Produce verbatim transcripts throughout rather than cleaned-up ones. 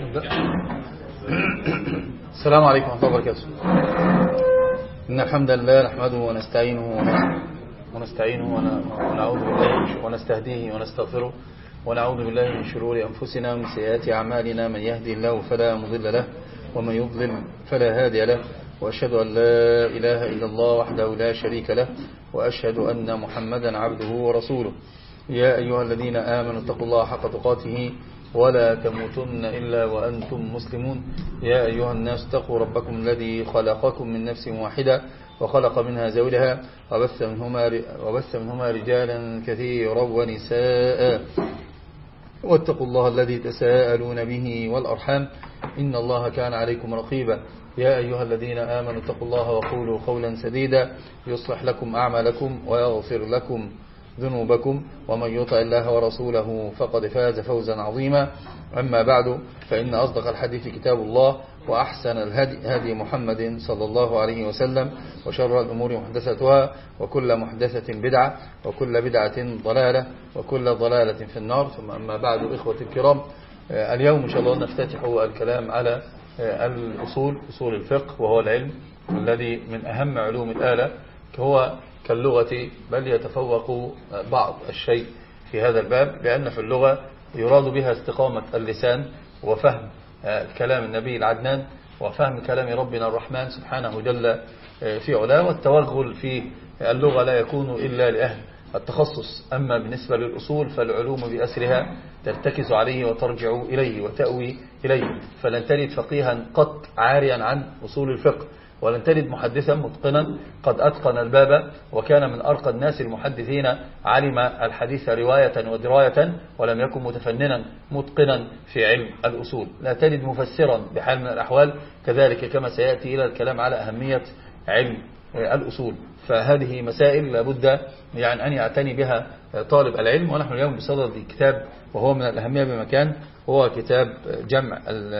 نبدأ. السلام عليكم ورحمة الله وبركاته. إن الحمد لله نحمده ونستعينه ونستعينه ونعوذ بالله ونستهديه ونستغفره ونعوذ بالله من شرور أنفسنا ومن سيئات أعمالنا. من يهدي الله فلا مضل له ومن يضلل فلا هادي له، وأشهد أن لا إله إلا الله وحده لا شريك له، وأشهد أن محمدا عبده ورسوله. يا أيها الذين آمنوا اتقوا الله حق تقاته ولا تموتن إلا وأنتم مسلمون. يا أيها الناس اتقوا ربكم الذي خلقكم من نفس واحدة وخلق منها زوجها وبث منهما, وبث منهما رجالا كثيرا ونساء، واتقوا الله الذي تساءلون به والأرحام إن الله كان عليكم رقيبا. يا أيها الذين آمنوا اتقوا الله وقولوا قولا سديدا يصلح لكم أعمالكم ويغفر لكم ذنوبكم، ومن يطع الله ورسوله فقد فاز فوزا عظيما. أما بعد، فإن أصدق الحديث كتاب الله، وأحسن الهدي هدي محمد صلى الله عليه وسلم، وشر الأمور محدثتها، وكل محدثة بدعة، وكل بدعة ضلالة، وكل ضلالة في النار. ثم أما بعد، إخوة الكرام، اليوم إن شاء الله نفتتح الكلام على الأصول، أصول الفقه، وهو العلم الذي من أهم علوم الآلة، هو كاللغة، بل يتفوق بعض الشيء في هذا الباب، لأن في اللغة يراد بها استقامة اللسان وفهم كلام النبي العدنان وفهم كلام ربنا الرحمن سبحانه جل في علاه. والتوغل في اللغة لا يكون إلا لأهل التخصص. أما بالنسبة للأصول فالعلوم بأسرها ترتكز عليه وترجع إليه وتأوي إليه، فلن تجد فقيها قط عاريا عن أصول الفقه، ولن تجد محدثا متقنا قد أتقن الباب وكان من أرقى الناس المحدثين، علم الحديث رواية ودراية، ولم يكن متفننا متقنا في علم الأصول. لا تجد مفسرا بحال من الأحوال، كذلك كما سيأتي إلى الكلام على أهمية علم الأصول. فهذه مسائل لابد يعني أن يعتني بها طالب العلم. ونحن اليوم بصدد كتاب وهو من الأهمية بمكان، هو كتاب جمع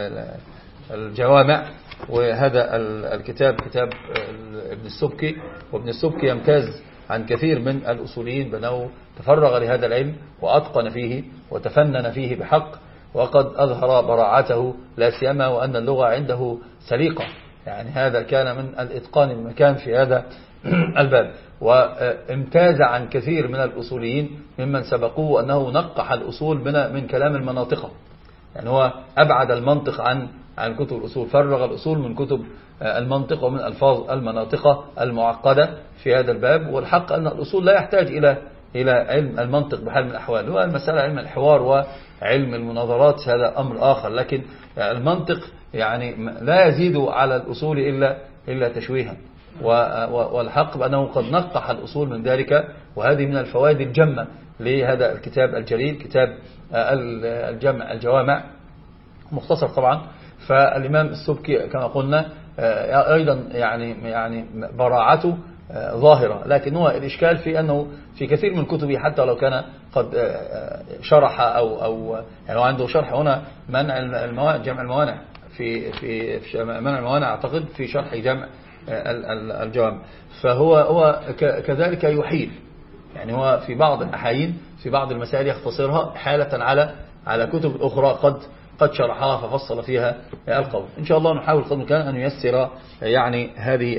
الجوامع. وهذا الكتاب كتاب ابن السبكي، وابن السبكي يمتاز عن كثير من الأصوليين بأنه تفرغ لهذا العلم وأتقن فيه وتفنن فيه بحق، وقد أظهر براعته، لا سيما وأن اللغة عنده سليقة، يعني هذا كان من الإتقان المكان في هذا الباب. وامتاز عن كثير من الأصوليين ممن سبقوه أنه نقح الأصول من من كلام المناطق، يعني هو أبعد المنطق عن عن كتب الأصول، فرغ الأصول من كتب المنطق ومن ألفاظ المناطق المعقدة في هذا الباب. والحق أن الأصول لا يحتاج إلى إلى علم المنطق بحال من الأحوال، هو المسألة علم الحوار وعلم المناظرات، هذا أمر آخر، لكن المنطق يعني لا يزيد على الأصول إلا إلا تشويها. والحق بأنه قد نقح الأصول من ذلك، وهذه من الفوائد الجمة لهذا الكتاب الجليل، كتاب الجمع الجوامع، مختصر طبعا. فالإمام السبكي كما قلنا أيضا يعني يعني براعته ظاهرة، لكن هو الإشكال في أنه في كثير من كتبه، حتى لو كان قد شرح أو أو يعني عنده شرح هنا منع الموانع، جمع الموانع، في في في منع الموانع أعتقد في شرح جمع الجوامع. فهو هو كذلك يحيل، يعني هو في بعض الأحايين في بعض المسائل يختصرها حالة على على كتب أخرى قد قد شرحها ففصل فيها القول. إن شاء الله نحاول قدر الإمكان أن ييسر يعني هذه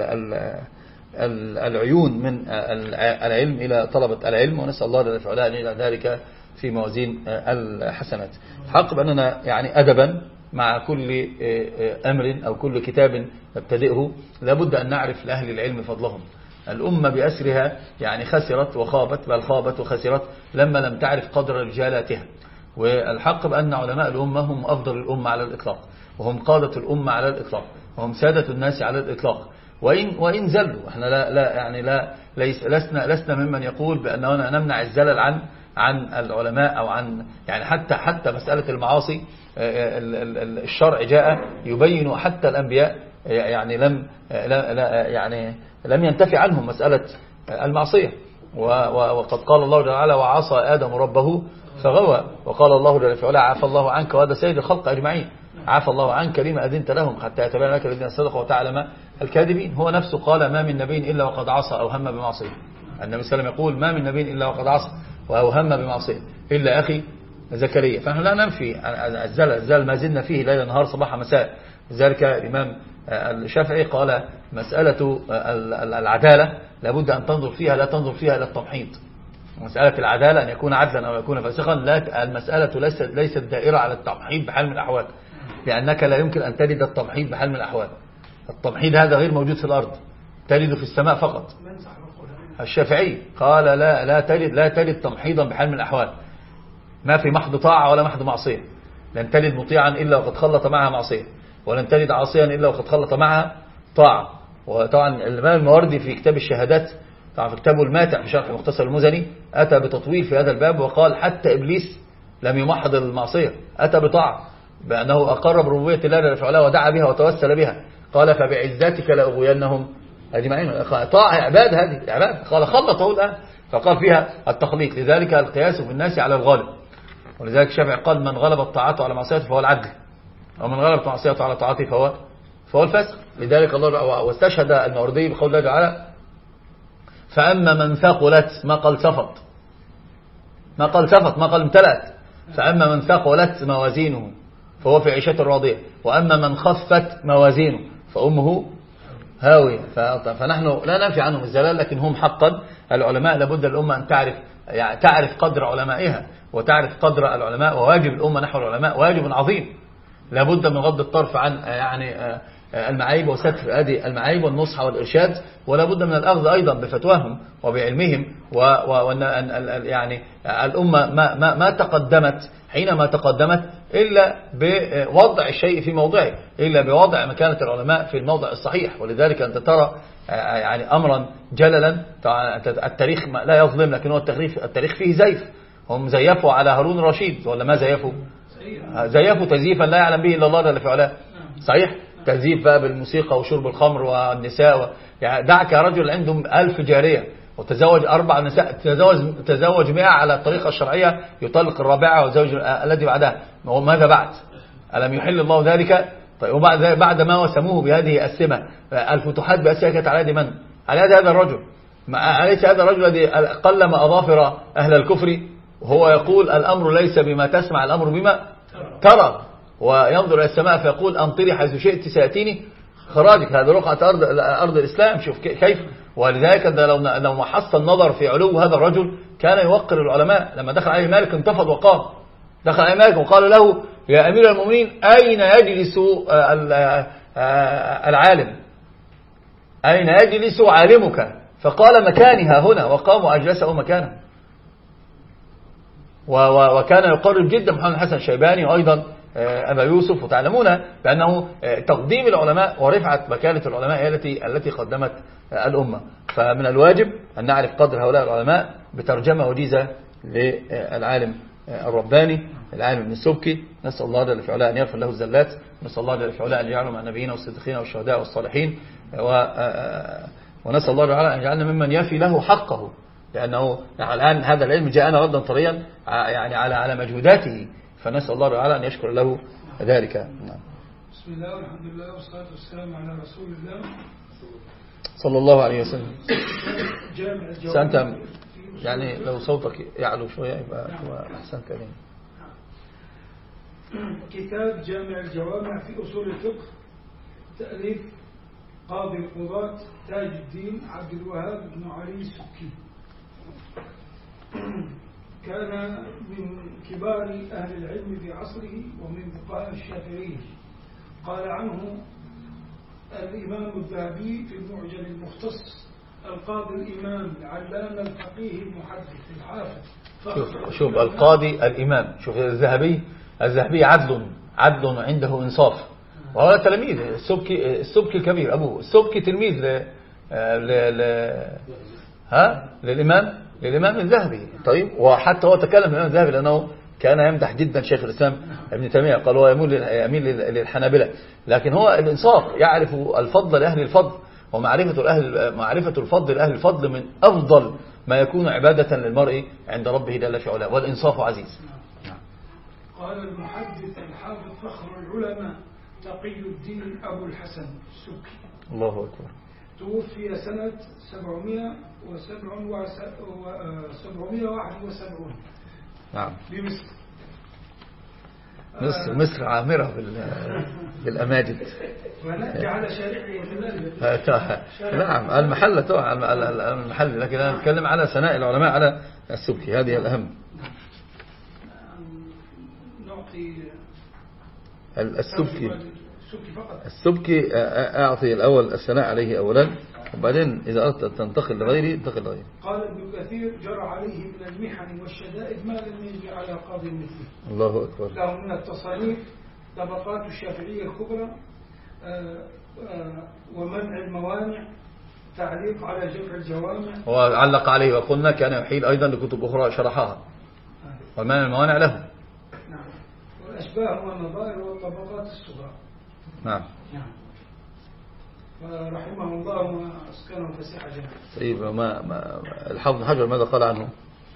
العيون من العلم إلى طلبة العلم، ونسأل الله جل وعلا أن يجعل ذلك في موازين الحسنات. الحق بأننا يعني أدبا مع كل أمر أو كل كتاب نبتدئه لابد أن نعرف لأهل العلم فضلهم. الأمة بأسرها يعني خسرت وخابت، بل خابت وخسرت لما لم تعرف قدر رجالاتها. والحق بأن علماء الأمة هم أفضل الأمة على الإطلاق، وهم قادة الأمة على الإطلاق، وهم سادة الناس على الإطلاق. وإن وإن زلوا، احنا لا لا يعني لا ليس لسنا لسنا ممن يقول بأننا نمنع الزلل عن عن العلماء أو عن يعني حتى حتى مسألة المعاصي، الشرع جاء يبين حتى الأنبياء يعني لم لا لا يعني لم ينتفي عنهم مسألة المعصية. وقد قال الله جل وعلا: وعصى آدم ربه فغوى. وقال الله جل وعلا: عفى الله عنك، وهذا سيد الخلق أجمعين، عفى الله عنك لما أذنت لهم حتى يتبين لك الذين صدقوا وتعلم الكاذبين. هو نفسه قال: ما من نبي إلا وقد عصى أو هم بمعصية. النبي صلى الله عليه وسلم يقول: ما من نبي إلا وقد عصى وأو هم بمعصية إلا أخي زكريا. فنحن لا ننفي الزلل، الزلل ما زلنا فيه ليلا نهار صباح مساء. لذلك الإمام الشافعي قال مسألة العدالة لابد أن تنظر فيها، لا تنظر فيها إلى التمحيض. مسألة العدالة أن يكون عدلا أو يكون فاسقا، لا، المسألة ليست ليست دائرة على التمحيض بحال من الأحوال، لأنك لا يمكن أن تلد التمحيض بحال من الأحوال. التمحيض هذا غير موجود في الأرض، تلد في السماء فقط. الشافعي قال لا لا تلد لا تلد تمحيضا بحال من الأحوال، ما في محض طاعة ولا محض معصية. لن تلد مطيعا إلا وقد خلط معها معصية، ولن تلد عاصيا إلا وقد خلط معها طاعة. وطبعا الإمام الماوردي في كتاب الشهادات، طبعا في كتابه الماتع في شرح مختصر المزني، أتى بتطويل في هذا الباب وقال حتى إبليس لم يمحض المعصية، أتى بطاعة، بأنه أقر بربوبية الله جل وعلا ودعا بها وتوسل بها. قال فبعزتك لأغوينهم أجمعين. طاعة عباد، هذه عباد. قال خلطه الآن، فقال فيها التخليط. لذلك القياس في الناس على الغالب. ولذلك الشافعي قال من غلبت طاعته على معصيته فهو العدل، ومن غلبت معصيته على طاعته فهو فهو الفسق. لذلك الله واستشهد الماوردي بقول الله تعالى فأما من ثقلت، ما قال سفط، ما قال سفط، ما قال امتلأت. فأما من ثقلت موازينه فهو في عيشة راضية، وأما من خفت موازينه فأمه هاوية. فنحن لا ننفي عنهم الزلال، لكن هم حقا العلماء لابد الأمة أن تعرف، يعني تعرف قدر علمائها وتعرف قدر العلماء، وواجب الأمة نحو العلماء واجب عظيم. لابد من غض الطرف عن يعني المعايب وستر هذه المعايب والنصح والإرشاد، ولا بد من الأخذ أيضا بفتواهم وبعلمهم. وأن يعني الأمة ما, ما, ما تقدمت حينما تقدمت إلا بوضع الشيء في موضعه، إلا بوضع مكانة العلماء في الموضع الصحيح. ولذلك أنت ترى يعني أمرا جللا، التاريخ لا يظلم، لكن هو التاريخ التاريخ فيه زيف. هم زيفوا على هارون الرشيد ولا ما زيفوا؟ زيفوا تزييفا لا يعلم به إلا الله جل في علاه. صحيح، تزييف بقى بالموسيقى وشرب الخمر والنساء و... يعني دعك رجل عندهم ألف جارية وتزوج أربع نساء، تزوج تزوج مئة على الطريقة الشرعية، يطلق الرابعة وزوج الذي بعدها. ماذا بعد؟ ألم يحل الله ذلك؟ طيب وبعد بعد ما وسموه بهذه السمة، الفتوحات بأسيا كانت على يد من؟ على يد هذا الرجل. أليس هذا الرجل الذي قلم أظافر أهل الكفر وهو يقول الأمر ليس بما تسمع، الأمر بما ترى، وينظر إلى السماء فيقول أمطري حيث شئت سيأتيني خراجك. هذا رقعة أرض, أرض الإسلام. شوف كيف. ولذلك لو لو ما حصل النظر في علو هذا الرجل كان يوقر العلماء. لما دخل عليه مالك انتفض وقام، دخل عليه مالك وقال له يا أمير المؤمنين أين يجلس العالم، أين يجلس عالمك؟ فقال مكانها هنا، وقام وأجلسه مكانه. وكان يقرب جدا محمد الحسن الشيباني وأيضا أبا يوسف. وتعلمون بأنه تقديم العلماء ورفعة مكانة العلماء هي التي التي قدمت الأمة. فمن الواجب أن نعرف قدر هؤلاء العلماء بترجمة وجيزة للعالم الرباني العالم ابن السبكي. نسأل الله جل وعلا أن يغفر له الزلات، نسأل الله جل وعلا أن يجعله مع النبيين والصديقين والشهداء والصالحين، ونسأل الله تعالى أن يجعلنا ممن يفي له حقه، لأنه الآن هذا العلم جاءنا ردا طريا يعني على على مجهوداته، فنسأل الله تعالى أن يشكر له ذلك. نعم. بسم الله والحمد لله والصلاة والسلام على رسول الله صلى الله عليه وسلم. سأنت يعني لو صوتك يعلو شوية يبقى أحسن كلام. كتاب جامع الجوامع في أصول الفقه، تأليف قاضي القضاة تاج الدين عبد الوهاب بن علي السبكي. كان من كبار أهل العلم في عصره ومن فقهاء الشافعية. قال عنه الإمام الذهبي في المعجم المختص القاضي الإمام العلامة الفقيه المحدث الحافظ. شوف, شوف القاضي الإمام، شوف الذهبي الذهبي عدل عدل عنده إنصاف، وهو تلميذ السبكي السبكي الكبير أبوه السبكي تلميذ ل... ل... ل... ها للإمام للإمام الذهبي. طيب وحتى هو تكلم الإمام الذهبي لأنه كان يمدح جدا شيخ الإسلام ابن تيمية، قال هو يميل للحنابلة، لكن هو الإنصاف، يعرف الفضل لأهل الفضل، ومعرفة الأهل معرفة الفضل لأهل الفضل من أفضل ما يكون عبادة للمرء عند ربه جل في علاه، والإنصاف عزيز. قال المحدث الحافظ فخر العلماء تقي الدين أبو الحسن السبكي، الله أكبر، توفي سنة سبعمائة وواحد وسبعين نعم بمصر. مصر مصر عامرة بالأماجد. جعل شارعه نعم المحلة طبعا المحل، لكن أنا أتكلم على ثناء العلماء على السبكي، هذه الأهم. نعطي السبكي السبكي أعطي الأول الثناء عليه أولا، وبعدين إذا أردت أن تنتقل لغيره انتقل لغيره. قال ابن كثير: جرى عليه من المحن والشدائد ما لم يجري على قاضي مثله. الله أكبر. له من التصانيف طبقات الشافعية الكبرى، ومنع الموانع، تعليق على جمع الجوامع، وعلق عليه وقلنا كان يحيل أيضا لكتب أخرى شرحها، ومنع الموانع له. نعم. والأشباه والنظائر والطبقات الصغرى. نعم. نعم. فرحمه الله وأسكنه فسيح جنة. طيب ما, ما الحافظ حجر ماذا قال عنه؟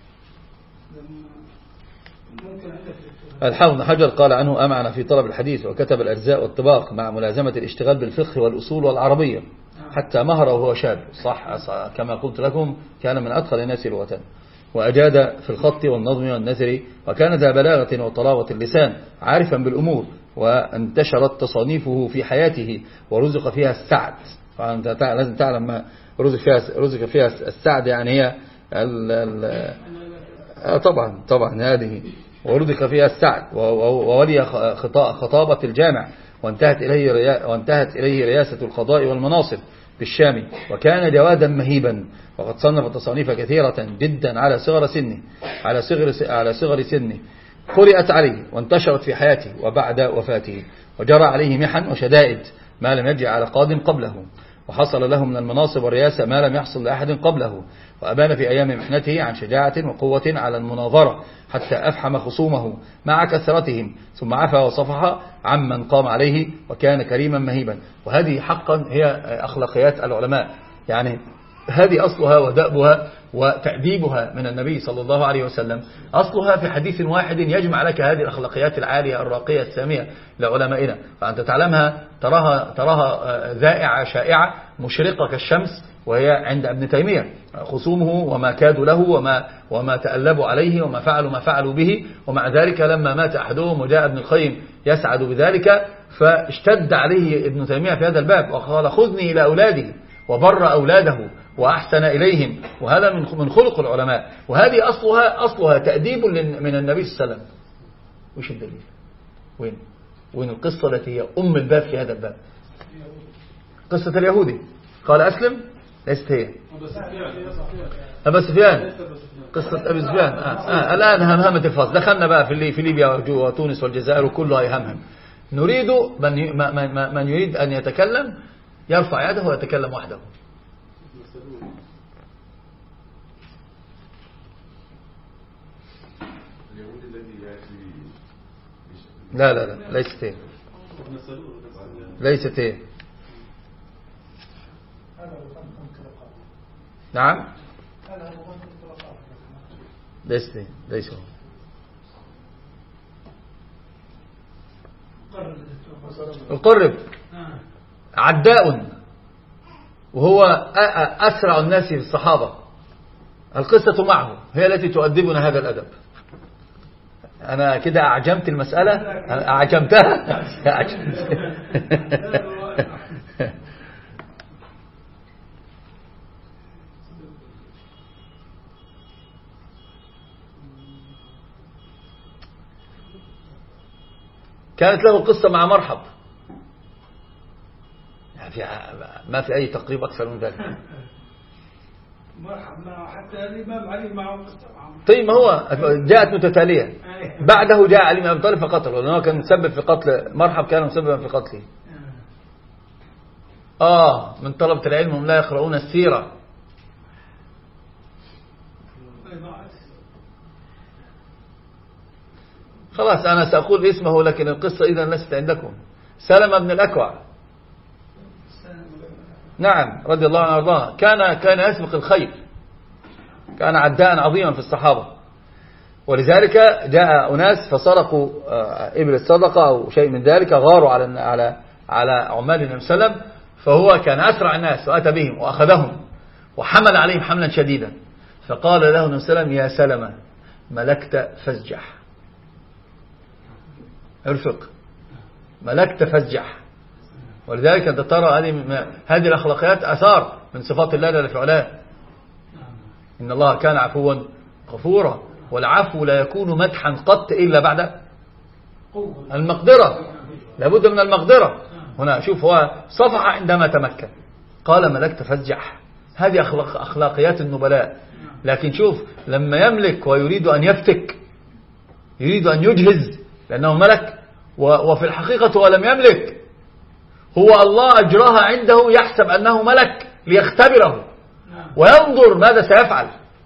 ممكن الحافظ حجر قال عنه: أمعن في طلب الحديث وكتب الأرزاق والطباق مع ملازمة الاشتغال بالفقه والأصول والعربية حتى مهر وهو شاب. صح, صح كما قلت لكم كان من أدخل الناس لغة، وأجاد في الخط والنظم والنثر، وكان ذا بلاغة وطلاوة اللسان عارفا بالأمور، وانتشرت تصانيفه في حياته ورزق فيها السعد. فأنت لازم تعلم ما رزق فيها, رزق فيها السعد، يعني هي ال ال طبعا طبعا هذه ورزق فيها السعد، وولي خطابة الجامع، وانتهت إليه وانتهت إليه رئاسة القضاء والمناصب بالشام، وكان جوادا مهيبا، وقد صنف تصانيف كثيرة جدا على صغر سنه على صغر على صغر سنه قرأت عليه وانتشرت في حياته وبعد وفاته، وجرى عليه محن وشدائد ما لم يجري على قاض قبله، وحصل له من المناصب والرياسة ما لم يحصل لأحد قبله، وأبان في أيام محنته عن شجاعة وقوة على المناظرة حتى أفحم خصومه مع كثرتهم، ثم عفى وصفح عمن قام عليه، وكان كريما مهيبا. وهذه حقا هي أخلاقيات العلماء، يعني هذه أصلها ودأبها وتأديبها من النبي صلى الله عليه وسلم، أصلها في حديث واحد يجمع لك هذه الأخلاقيات العالية الراقية السامية لعلمائنا، فأنت تعلمها تراها, تراها ذائعة شائعة مشرقة كالشمس، وهي عند ابن تيمية خصومه وما كادوا له وما, وما تألبوا عليه وما فعلوا ما فعلوا به، ومع ذلك لما مات أحدهم وجاء ابن القيم يسعد بذلك فاشتد عليه ابن تيمية في هذا الباب وقال: خذني إلى أولاده، وبر أولاده وأحسن إليهم، وهذا من خلق العلماء. وهذه أصلها أصلها تأديب من النبي صلى الله عليه وسلم. وش الدليل؟ وين وين القصة التي هي أم الباب في هذا الباب؟ قصة اليهودي قال أسلم، ليست هي أبا سفيان، قصة أبي سفيان. آه. آه. الآن همهمة الفصل، دخلنا بقى في في ليبيا وتونس والجزائر وكلها يهمهم. نريد من من من يريد أن يتكلم يرفع يده ويتكلم وحده. لا لا لا ليست هي، ليست هي. نعم ليست هي، ليس هو. القرب عداء، وهو أسرع الناس في الصحابة. القصة معه هي التي تؤدبنا هذا الأدب. أنا كده أعجمت المسألة، أعجمتها كانت له قصة مع مرحب، ما في أي تقريب أكثر من ذلك. مرحب معه حتى الإمام علي معه قصة معه. طيب ما هو جاءت متتالية، بعده جاء علي بن أبي طالب فقتله، لأنه كان مسبب في قتل مرحب، كان مسببا في قتله. آه من طلبة العلم هم لا يقرؤون السيرة. خلاص أنا سأقول اسمه، لكن القصة إذا لست عندكم. سلمة بن الأكوع، نعم رضي الله عنه وارضاه، كان كان يسبق الخير، كان عداء عظيما في الصحابة، ولذلك جاء أناس فسرقوا إبل الصدقة أو شيء من ذلك، غاروا على على على عمال النبي صلى الله عليه وسلم، فهو كان أسرع الناس وأتى بهم وأخذهم وحمل عليهم حملا شديدا، فقال له النبي صلى الله عليه وسلم: يا سلمة ملكت فازجح. ارفق، ملكت فزجح. ولذلك أنت ترى هذه هذه الأخلاقيات أثار من صفات الله جل في علاه. إن الله كان عفوا غفورا، والعفو لا يكون مدحا قط إلا بعد المقدرة، لابد من المقدرة. هنا شوف هو صفح عندما تمكن، قال ملكت فزجح، هذه أخلاق أخلاقيات النبلاء. لكن شوف لما يملك ويريد أن يفتك، يريد أن يجهز لأنه ملك، وفي الحقيقة هو لم يملك، هو الله أجراها عنده يحسب أنه ملك ليختبره وينظر ماذا سيفعل.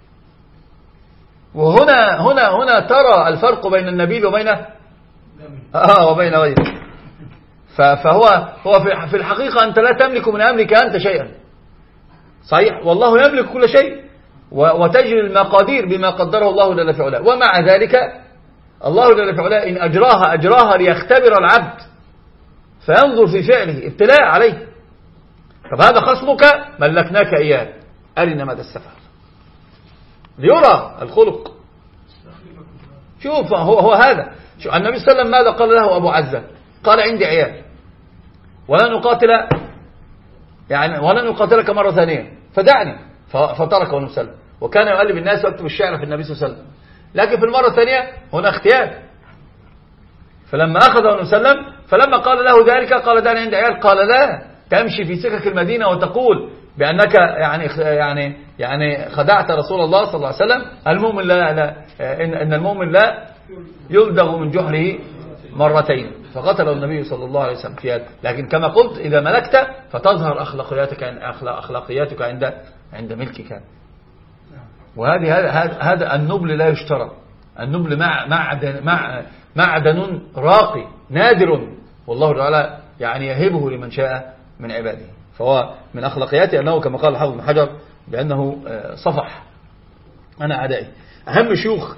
وهنا هنا هنا ترى الفرق بين النبيل وبين آه وبين غيره. فهو هو في الحقيقة أنت لا تملك من أمرك أنت شيئا، صحيح، والله يملك كل شيء، وتجري المقادير بما قدره الله جل في علاه. ومع ذلك الله جل في علاه إن أجراها أجراها ليختبر العبد فينظر في فعله ابتلاء عليه. طب هذا خصمك ملكناك إياه، أرنا ماذا استفعل، ليرى الخلق. شوف هو, هو هذا. شوف النبي صلى الله عليه وسلم ماذا قال له أبو عزة؟ قال عندي عيال ولن أقاتل، يعني ولن أقاتلك مرة ثانية فدعني، فتركه النبي صلى الله عليه وسلم. وكان يقلب الناس ويكتب الشعر في النبي صلى الله عليه وسلم. لكن في المرة الثانية هنا اختيار، فلما أخذه النبي صلى الله عليه وسلم فلما قال له ذلك قال دعني عندي عيال، قال لا تمشي في سكك المدينة وتقول بأنك يعني يعني يعني خدعت رسول الله صلى الله عليه وسلم. المؤمن لا, لا إن, إن المؤمن لا يلدغ من جحره مرتين، فقتل النبي صلى الله عليه وسلم في هذا. لكن كما قلت إذا ملكت فتظهر أخلاقياتك أخلاقياتك عند عند ملكك. وهذه هذا هذا النبل لا يشترى. النبل مع معدن مع معدن راقي نادر، والله تعالى يعني يهبه لمن شاء من عباده. فهو من أخلاقياته أنه كما قال الحافظ بن حجر بأنه صفح أنا أعدائي. أهم شيوخ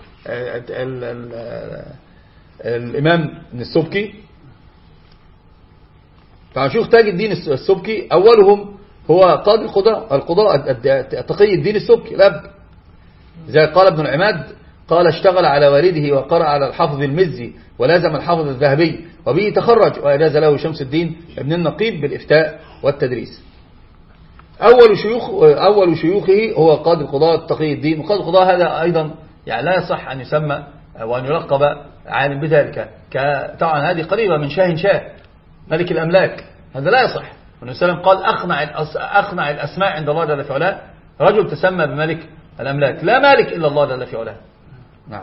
الإمام ابن السبكي، فشيوخ تاج الدين السبكي أولهم هو قاضي القضاء القضاء تقي الدين السبكي الأب، زي قال ابن العماد قال اشتغل على والده وقرأ على الحافظ المزي ولازم الحافظ الذهبي وبه تخرج، وأجاز له شمس الدين ابن النقيب بالإفتاء والتدريس. أول شيوخ أول شيوخه هو قاضي القضاء تقي الدين. وقاضي القضاء هذا أيضا يعني لا يصح أن يسمى وأن يلقب عالم بذلك، طبعا هذه قريبة من شاه شاه ملك الأملاك، هذا لا يصح. النبي صلى الله عليه وسلم قال أخنع أخنع الأسماء عند الله جل في علاه رجل تسمى بملك الأملاك، لا مالك إلا الله جل في علاه. نعم.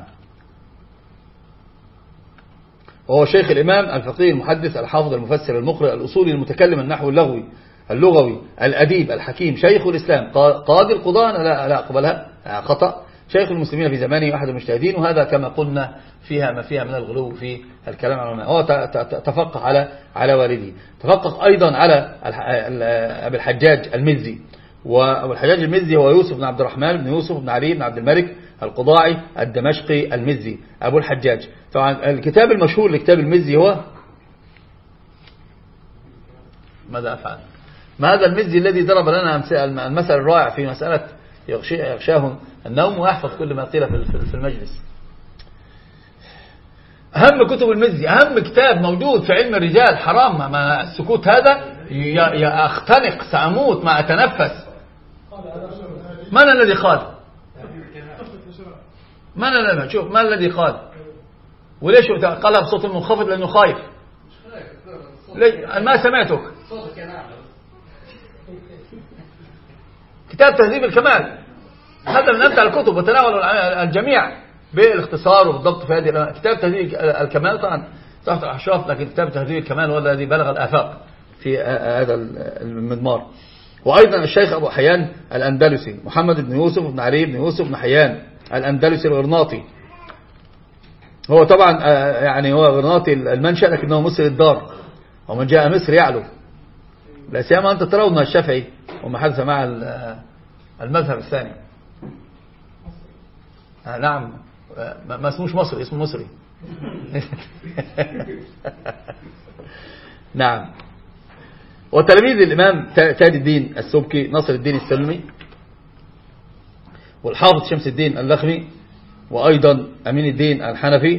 وهو شيخ الإمام الفقيه المحدث الحافظ المفسر المقرئ الأصولي المتكلم النحو اللغوي اللغوي الأديب الحكيم، شيخ الإسلام، قاضي القضاء لا, لا أقبلها خطأ، شيخ المسلمين في زمانه أحد المجتهدين. وهذا كما قلنا فيها ما فيها من الغلو في الكلام عن العلماء. هو تفقه على على والده، تفقه أيضا على أبي الحجاج المزي. وأبو الحجاج المزي هو يوسف بن عبد الرحمن بن يوسف بن علي بن عبد الملك القضاعي الدمشقي المزي أبو الحجاج. طبعا الكتاب المشهور لكتاب المزي هو ماذا أفعل؟ ما هذا المزي الذي ضرب لنا المثل الرائع في مسألة يغشاه النوم ويحفظ كل ما قيل في المجلس. أهم كتب المزي، أهم كتاب موجود في علم الرجال، حرام ما السكوت هذا، يا أختنق سأموت ما أتنفس. من الذي قال؟ من الذي شوف ما الذي قال؟ وليش قالها بصوت منخفض؟ لأنه خايف. ما سمعتك. كتاب تهذيب الكمال هذا من أمتع الكتب وتناول الجميع بالاختصار وبالضبط في هذه كتاب تهذيب الكمال. طبعا تحت أحشاف، لكن كتاب تهذيب الكمال هو الذي بلغ الآفاق في هذا المضمار. وأيضا الشيخ أبو حيان الأندلسي محمد بن يوسف بن علي بن يوسف بن حيان الأندلسي الغرناطي. هو طبعا يعني هو غرناطي المنشأ لكنه مصري الدار، ومن جاء مصر يعلو، لا سيما أنت ترون الشافعي وما حدث مع المذهب الثاني. نعم ما اسموش مصري، اسمه مصري. نعم. وتلميذ الإمام تاج الدين السبكي نصر الدين السلمي، والحافظ شمس الدين اللخمي، وأيضا أمين الدين الحنفي،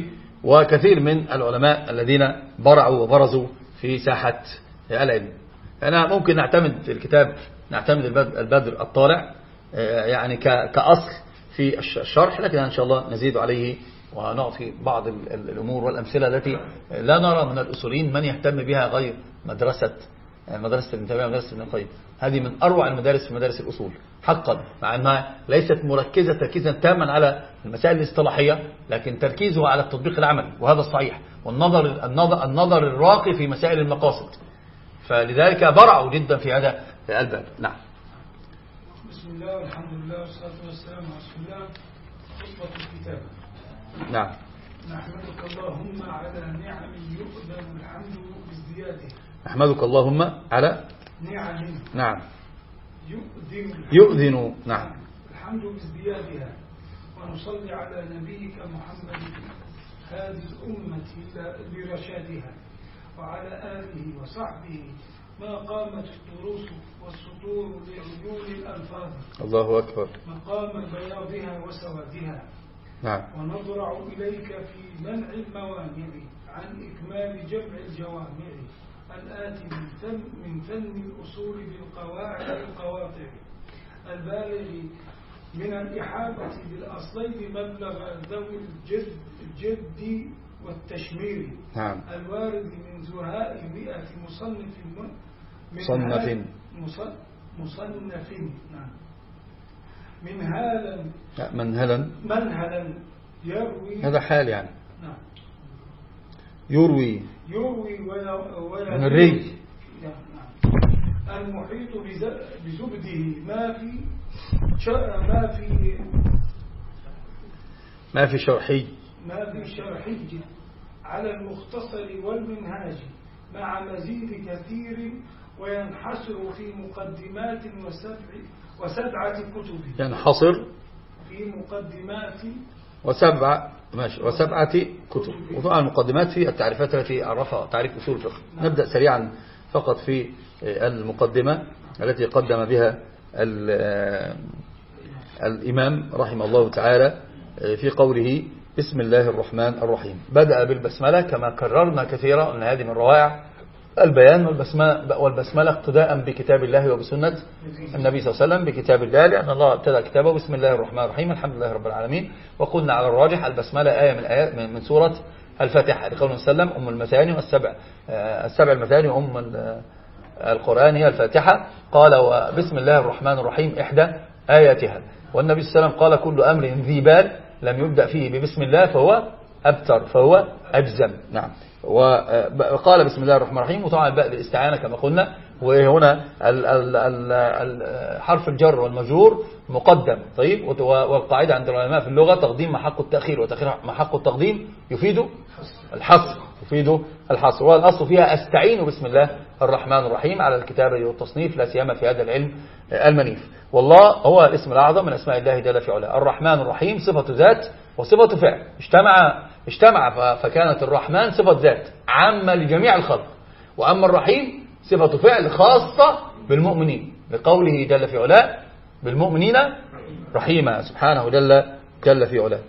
وكثير من العلماء الذين برعوا وبرزوا في ساحة العلم. أنا ممكن نعتمد الكتاب، نعتمد البدر الطالع يعني كأصل في الشرح، لكن إن شاء الله نزيد عليه ونعطي بعض الأمور والأمثلة التي لا نرى من الأصوليين من يهتم بها غير مدرسة مدرسة ابن تيمية ومدرسة ابن القيم. هذه من أروع المدارس في مدارس الأصول حقا، مع أنها ليست مركزة تركيزا تاما على المسائل الاصطلاحية، لكن تركيزها على التطبيق العملي، وهذا الصحيح، والنظر النظر, النظر الراقي في مسائل المقاصد. فلذلك برعوا جدا في هذا الباب. نعم. بسم الله والحمد لله والصلاة والسلام على رسول الله. خطبة الكتاب. نعم. نحمدك اللهم على نعم يؤذن الحمد بازدياده. نحمدك اللهم على نعم. نعم. يؤذن. يؤذن. نعم. الحمد بازديادها، ونصلي على نبيك محمد هذه الأمة لرشادها، وعلى آله وصحبه ما قامت الدروس والسطور لعيون الألفاظ. الله أكبر. مقام بياضها وسوادها. نعم. ونضرع إليك في منع الموانع عن إكمال جمع الجوامع الآتي من فن, من فن الأصول بالقواعد القواطع البالغ من الإحاطة بالأصلين مبلغ ذوي الجد, الجد والتشمير. نعم. الوارد من زهاء مئة مصنف مصنف مصنف نعم منهالا منهلا منهلا يروي. هذا حال يعني. نعم. يروي يروي ويروي من الري. نعم. المحيط بزبده ما في ما في ما في شرحي ما في شرحي على المختصر والمنهاج مع مزيد كثير، وينحصر في مقدمات وسبع وسبعة كتب. ينحصر في مقدمات وسبع ماشي وسبعة كتب. وطبعا المقدمات في التعريفات التي عرفها تعريف أصول الفقه. نبدأ سريعا فقط في المقدمة التي قدم بها الإمام رحمه الله تعالى في قوله بسم الله الرحمن الرحيم. بدأ بالبسملة كما كررنا كثيرا أن هذه من روائع البيان والبسملة, والبسملة اقتداء بكتاب الله وبسنة النبي صلى الله عليه وسلم. بكتاب الله لأن الله ابتدأ كتابه بسم الله الرحمن الرحيم الحمد لله رب العالمين. وقلنا على الراجح البسملة آية من آيات من سورة الفاتحة، لقوله صلى الله عليه وسلم أم المثاني والسبع السبع المثاني أم القرآن هي الفاتحة. قال وبسم الله الرحمن الرحيم إحدى آياتها. والنبي صلى الله عليه وسلم قال كل أمر ذي بال لم يبدأ فيه ببسم الله فهو أبتر فهو أجزم. نعم. وقال بسم الله الرحمن الرحيم، وطبعا الباء للاستعانة كما قلنا. وهنا حرف الجر والمجرور مقدم. طيب. والقاعدة عند العلماء في اللغة تقديم ما حق التأخير وتأخير ما حق التقديم يفيد الحصر يفيد الحصر. والأصل فيها أستعين بسم الله الرحمن الرحيم على الكتابة والتصنيف، لا سيما في هذا العلم المنيف. والله هو الاسم الأعظم من أسماء الله جل في علاه. الرحمن الرحيم صفة ذات وصفة فعل اجتمع اجتمع فكانت الرحمن صفة ذات عامة لجميع الخلق، وأما الرحيم صفة فعل خاصة بالمؤمنين، لقوله جل في علاه بالمؤمنين رحيما سبحانه جل جل في علاه.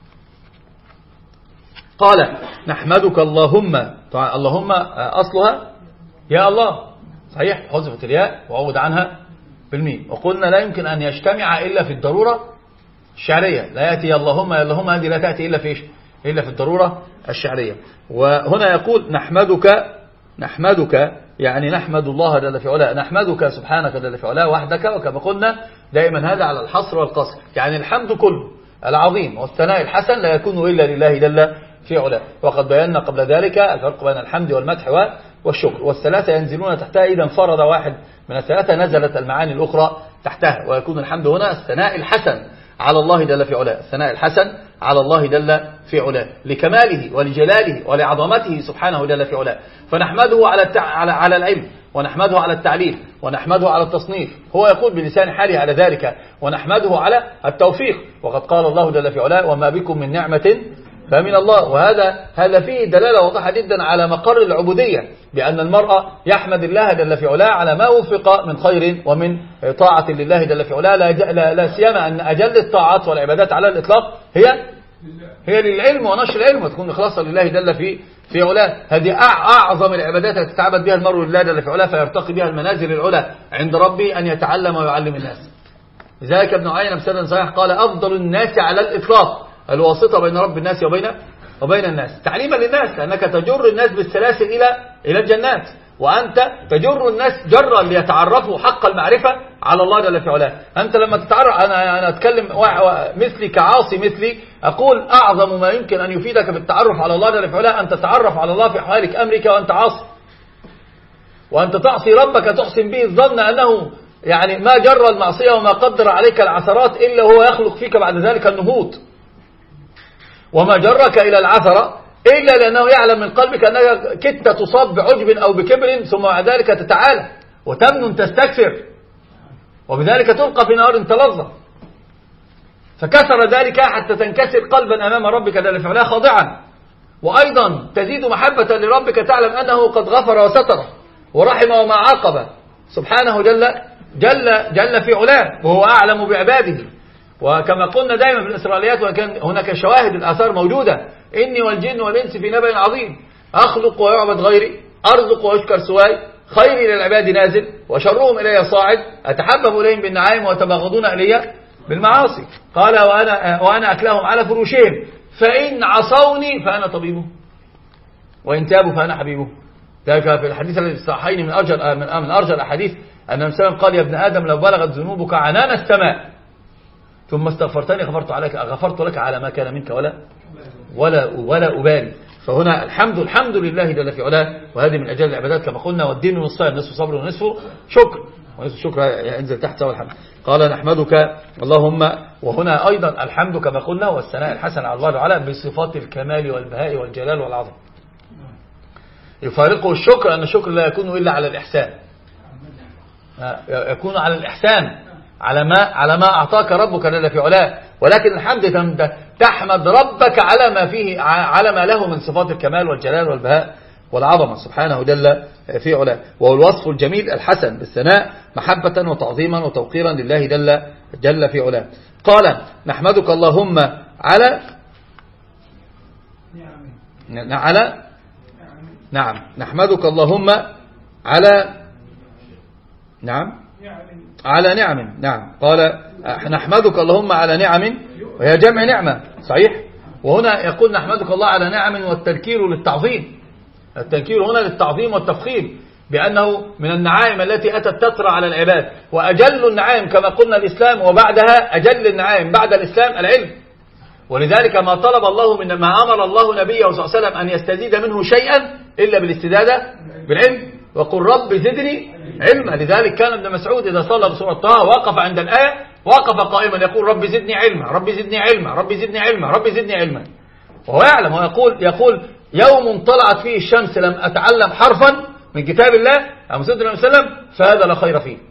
قال نحمدك اللهم. طبعا اللهم أصلها يا الله صحيح، حذفت الياء وعوض عنها بالميم. وقلنا لا يمكن أن يجتمع إلا في الضرورة الشعرية. لا يأتي يا اللهم يا اللهم هذه لا تأتي إلا في إيش؟ إلا في الضرورة الشعرية. وهنا يقول نحمدك نحمدك يعني نحمد الله جل في علاه، نحمدك سبحانك جل في علاه وحدك. وكما قلنا دائما هذا على الحصر والقصر، يعني الحمد كله العظيم والثناء الحسن لا يكون إلا لله جل في علاه. وقد بينا قبل ذلك الفرق بين الحمد والمدح والشكر، والثلاثة ينزلون تحتها. إذا انفرد واحد من الثلاثة نزلت المعاني الأخرى تحتها. ويكون الحمد هنا الثناء الحسن على الله جل في علاه، الثناء الحسن على الله جل في علاه لكماله ولجلاله ولعظمته سبحانه جل في علاه. فنحمده على التع... على على العلم، ونحمده على التعليم، ونحمده على التصنيف. هو يقول بلسان حاله على ذلك، ونحمده على التوفيق. وقد قال الله جل في علاه وما بكم من نعمة فمن الله. وهذا هذا فيه دلالة واضحة جدا على مقر العبودية، بأن المرء يحمد الله جل في علاه على ما وفق من خير ومن طاعة لله جل في علاه. لا, لا, لا سيما أن أجل الطاعات والعبادات على الإطلاق هي هي للعلم ونشر العلم، وتكون إخلاصا لله جل في في علاه. هذه أعظم العبادات التي تتعبد بها المرء لله جل في علاه، فيرتقي بها المنازل العلى عند ربي، أن يتعلم ويعلم الناس. لذلك ابن عيينة بسند صحيح قال: أفضل الناس على الإطلاق الواسطة بين رب الناس وبين وبين الناس، تعليما للناس، لأنك تجر الناس بالسلاسل إلى إلى الجنات، وأنت تجر الناس جرا ليتعرفوا حق المعرفة على الله جل في علاه. أنت لما تتعرف، أنا أنا أتكلم مثلي كعاصي مثلي، أقول أعظم ما يمكن أن يفيدك بالتعرف على الله جل في علاه أن تتعرف على الله في حالك أمرك وأنت عاصي، وأنت تعصي ربك تحسن به الظن أنه يعني ما جر المعصية وما قدر عليك العثرات إلا هو يخلق فيك بعد ذلك النهوض، وما جرك إلى العثرة إلا لأنه يعلم من قلبك أنك كدت تصاب بعجب أو بكبر، ثم بعد ذلك تتعالى وتمنن تستكثر، وبذلك تلقى في نار تلظى. فكسر ذلك حتى تنكسر قلبا أمام ربك جل في علاه خاضعا، وأيضا تزيد محبة لربك، تعلم أنه قد غفر وستر ورحم وما عاقب سبحانه جل جل جل في علاه، وهو أعلم بعباده. وكما قلنا دائما في الإسرائيليات، وكان هناك شواهد الآثار موجودة: إني والجن والإنس في نبأ عظيم، أخلق ويعبد غيري، أرزق ويشكر سواي، خيري للعباد نازل، وشرهم إلي صاعد، أتحبب إليهم بالنعائم ويتبغضون إلي بالمعاصي. قال: وأنا, وأنا أكلهم على فروشهم، فإن عصوني فأنا طبيبه، وإن تابوا فأنا حبيبه. ذلك في الحديث الذي الصحيحين من أرجى من أرجى الأحاديث أن النبي قال: يا ابن آدم لو بلغت ذنوبك عنان السماء ثم استغفرتني غفرت عليك غفرت لك على ما كان منك ولا ولا ولا أبالي. فهنا الحمد الحمد لله جل في علاه، وهذه من أجل العبادات كما قلنا. والدين نصفين، نصف صبر ونصف شكر، ونصف شكر ينزل تحت سوى الحمد. قال: نحمدك اللهم. وهنا أيضا الحمد كما قلنا والثناء الحسن على الله تعالى بصفات الكمال والبهاء والجلال والعظمة. يفارقه الشكر أن الشكر لا يكون إلا على الإحسان، يكون على الإحسان على ما على ما أعطاك ربك جل في علاه. ولكن الحمد تحمد ربك على ما فيه، على ما له من صفات الكمال والجلال والبهاء والعظمة سبحانه جل في علاه. وهو الوصف الجميل الحسن بالثناء محبة وتعظيما وتوقيرا لله جل جل في علاه. قال: نحمدك اللهم على على نعم نحمدك اللهم على نعم على نعم نعم قال: نحمدك اللهم على نعم، وهي جمع نعمة صحيح. وهنا يقول: نحمدك الله على نعم، والتذكير للتعظيم، التذكير هنا للتعظيم والتفخيم، بأنه من النعائم التي أتت تطرى على العباد. وأجل النعائم كما قلنا الإسلام، وبعدها أجل النعائم بعد الإسلام العلم. ولذلك ما طلب الله من ما أمر الله نبيه صلى الله عليه وسلم أن يستزيد منه شيئا إلا بالاستزادة بالعلم. وقل رب زدني علما. لذلك كان ابن مسعود إذا صلى بسورة طه وقف عند الآية وقف قائما يقول: رب زدني علما، رب زدني علما، رب زدني علما، رب زدني علما. وهو يعلم، ويقول يقول يوم طلعت فيه الشمس لم أتعلم حرفا من كتاب الله أو سيدنا النبي صلى الله عليه وسلم فهذا لا خير فيه.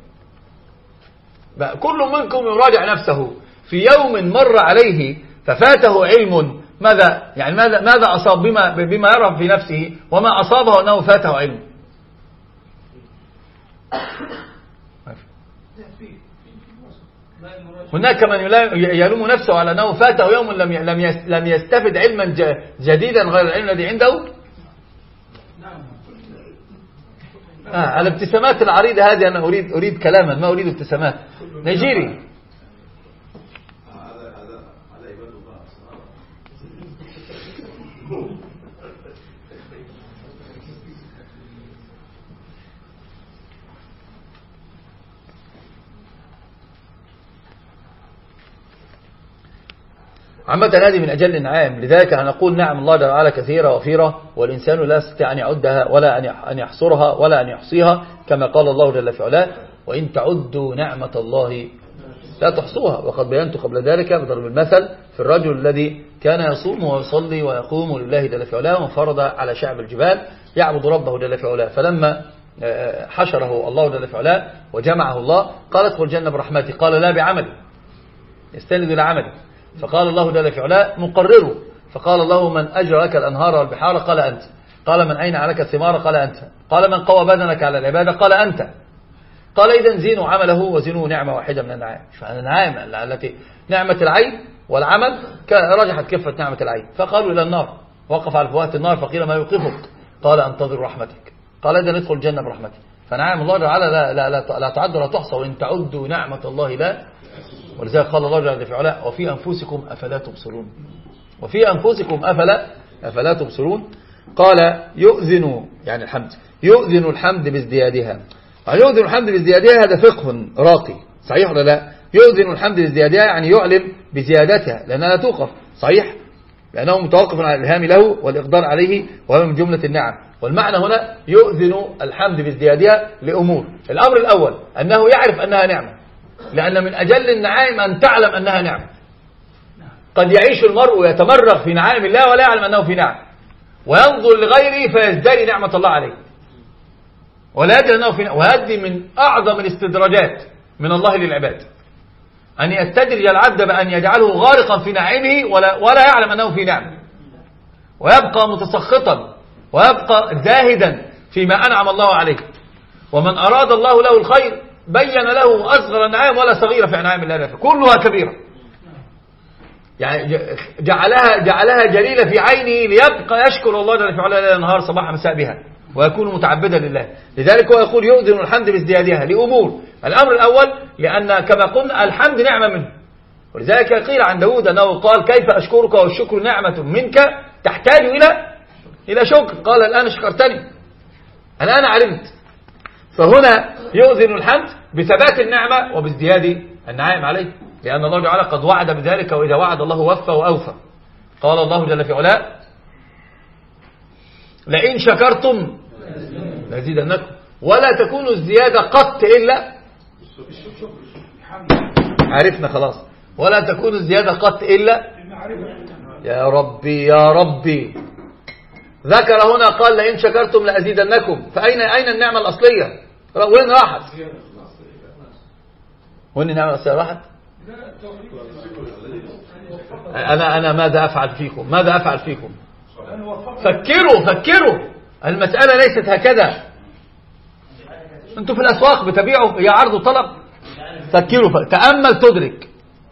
كل منكم يراجع نفسه في يوم مر عليه ففاته علم، ماذا يعني ماذا ماذا أصاب بما بما يرى في نفسه، وما أصابه أنه فاته علم. هناك من يلوم نفسه على أنه فاته يوم لم لم يستفد علما جديدا غير العلم الذي عنده. آه الابتسامات العريضة هذه أنا أريد أريد كلاما، ما أريد ابتسامات. نيجيري عامة هذه من أجل النعائم. لذلك نقول نعم الله تعالى كثيرة وفيرة، والإنسان لا يستطيع أن يعدها ولا أن يحصرها ولا أن يحصيها، كما قال الله جل في علاه: وإن تعدوا نعمة الله لا تحصوها. وقد بينت قبل ذلك بضرب المثل في الرجل الذي كان يصوم ويصلي ويقوم لله جل في علاه، وانفرد على شعب الجبال يعبد ربه جل في علاه. فلما حشره الله جل في علاه وجمعه الله قال: ادخل الجنة برحمتي. قال: لا بعملي، يستند إلى عملي. فقال الله جل في علاه مقرره، فقال الله: من أجرى لك الأنهار والبحار؟ قال: أنت. قال: من أين عليك الثمار؟ قال: أنت. قال: من قوى بدنك على العبادة؟ قال: أنت. قال: إذن زينوا عمله وزينوا نعمة واحدة من النعائم. فالنعائم التي نعمة العين والعمل رجحت كفة نعمة العين، فقالوا إلى النار، وقف على فوات النار فقيل ما يوقفك؟ قال انتظر رحمتك. قال إذا ندخل الجنة برحمتك. فنعم الله تعالى لا, لا, لا, لا تعد ولا تحصى، وإن تعدوا نعمة الله لا. ولذلك قال الله جل في علاه وفي أنفسكم أفلا تبصرون، وفي أنفسكم أفلا أفلا تبصرون. قال يؤذن يعني الحمد، يؤذن الحمد بازديادها. يؤذن الحمد بازديادها هذا فقه راقي، صحيح ولا لا؟ يؤذن الحمد بازديادها يعني يعلم بزيادتها، لأنها لا توقف، صحيح؟ لأنه متوقف على الإلهام له والإقدار عليه، وهو من جملة النعم. والمعنى هنا يؤذن الحمد بازديادها لأمور. الأمر الأول أنه يعرف أنها نعمة، لأن من أجل النعائم أن تعلم أنها نعمة. قد يعيش المرء ويتمرغ في نعائم الله ولا يعلم أنه في نعم، وينظر لغيره فيزدري نعمة الله عليه ولا يدري أنه في نعم. وهذه من أعظم الاستدراجات من الله للعباد، أن يستدرج العبد بأن يجعله غارقا في نعيمه ولا, ولا يعلم أنه في نعم، ويبقى متسخطا ويبقى زاهدا فيما أنعم الله عليه. ومن أراد الله له الخير بين له أصغر النعائم ولا صغيرة في نعائم الله، كلها كبيرة، يعني جعلها جعلها جليلة في عينه ليبقى يشكر الله جل في علاه ليل نهار صباح مساء بها، ويكون متعبدا لله. لذلك هو يقول يؤذن الحمد بازديادها لأمور. الأمر الأول لأن كما قلنا الحمد نعمة منه، ولذلك قيل عن داود أنه قال كيف أشكرك والشكر نعمة منك تحتاج إلى إلى شكر. قال الآن شكرتني، الآن علمت. فهنا يؤذن الحمد بثبات النعمة وبازدياد النعائم عليه، لأن الله تعالى قد وعد بذلك، وإذا وعد الله وفى وأوفى. قال الله جل في علاه لئن شكرتم لأزيدنكم ولا تكون الزيادة قط إلا، عرفنا خلاص، ولا تكون الزيادة قط إلا يا ربي يا ربي. ذكر هنا قال لئن شكرتم لأزيدنكم، فأين أين النعمة الأصلية؟ وين راحت؟ وين النعمة الأصلية راحت؟ أنا أنا ماذا أفعل فيكم؟ ماذا أفعل فيكم؟ فكروا فكروا، المسألة ليست هكذا. أنتم في الأسواق بتبيعوا يا عرض وطلب، فكروا تأمل تدرك.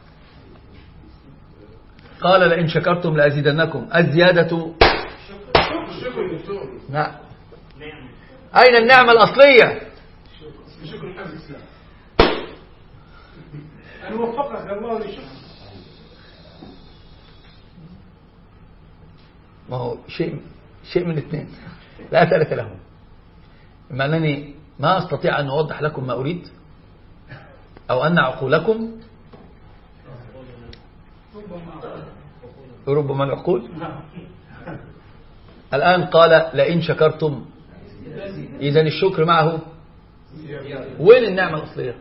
قال لئن شكرتم لأزيدنكم، الزيادة نعم. أين النعمة الأصلية؟ أن وفقك الله للشكر. ما هو شيء شيء من اثنين لا ثالث له، إما أنني ما أستطيع أن أوضح لكم ما أريد، أو أن عقولكم ربما العقول. الآن قال لئن شكرتم، إذن الشكر معه وين النعمة الأصلية؟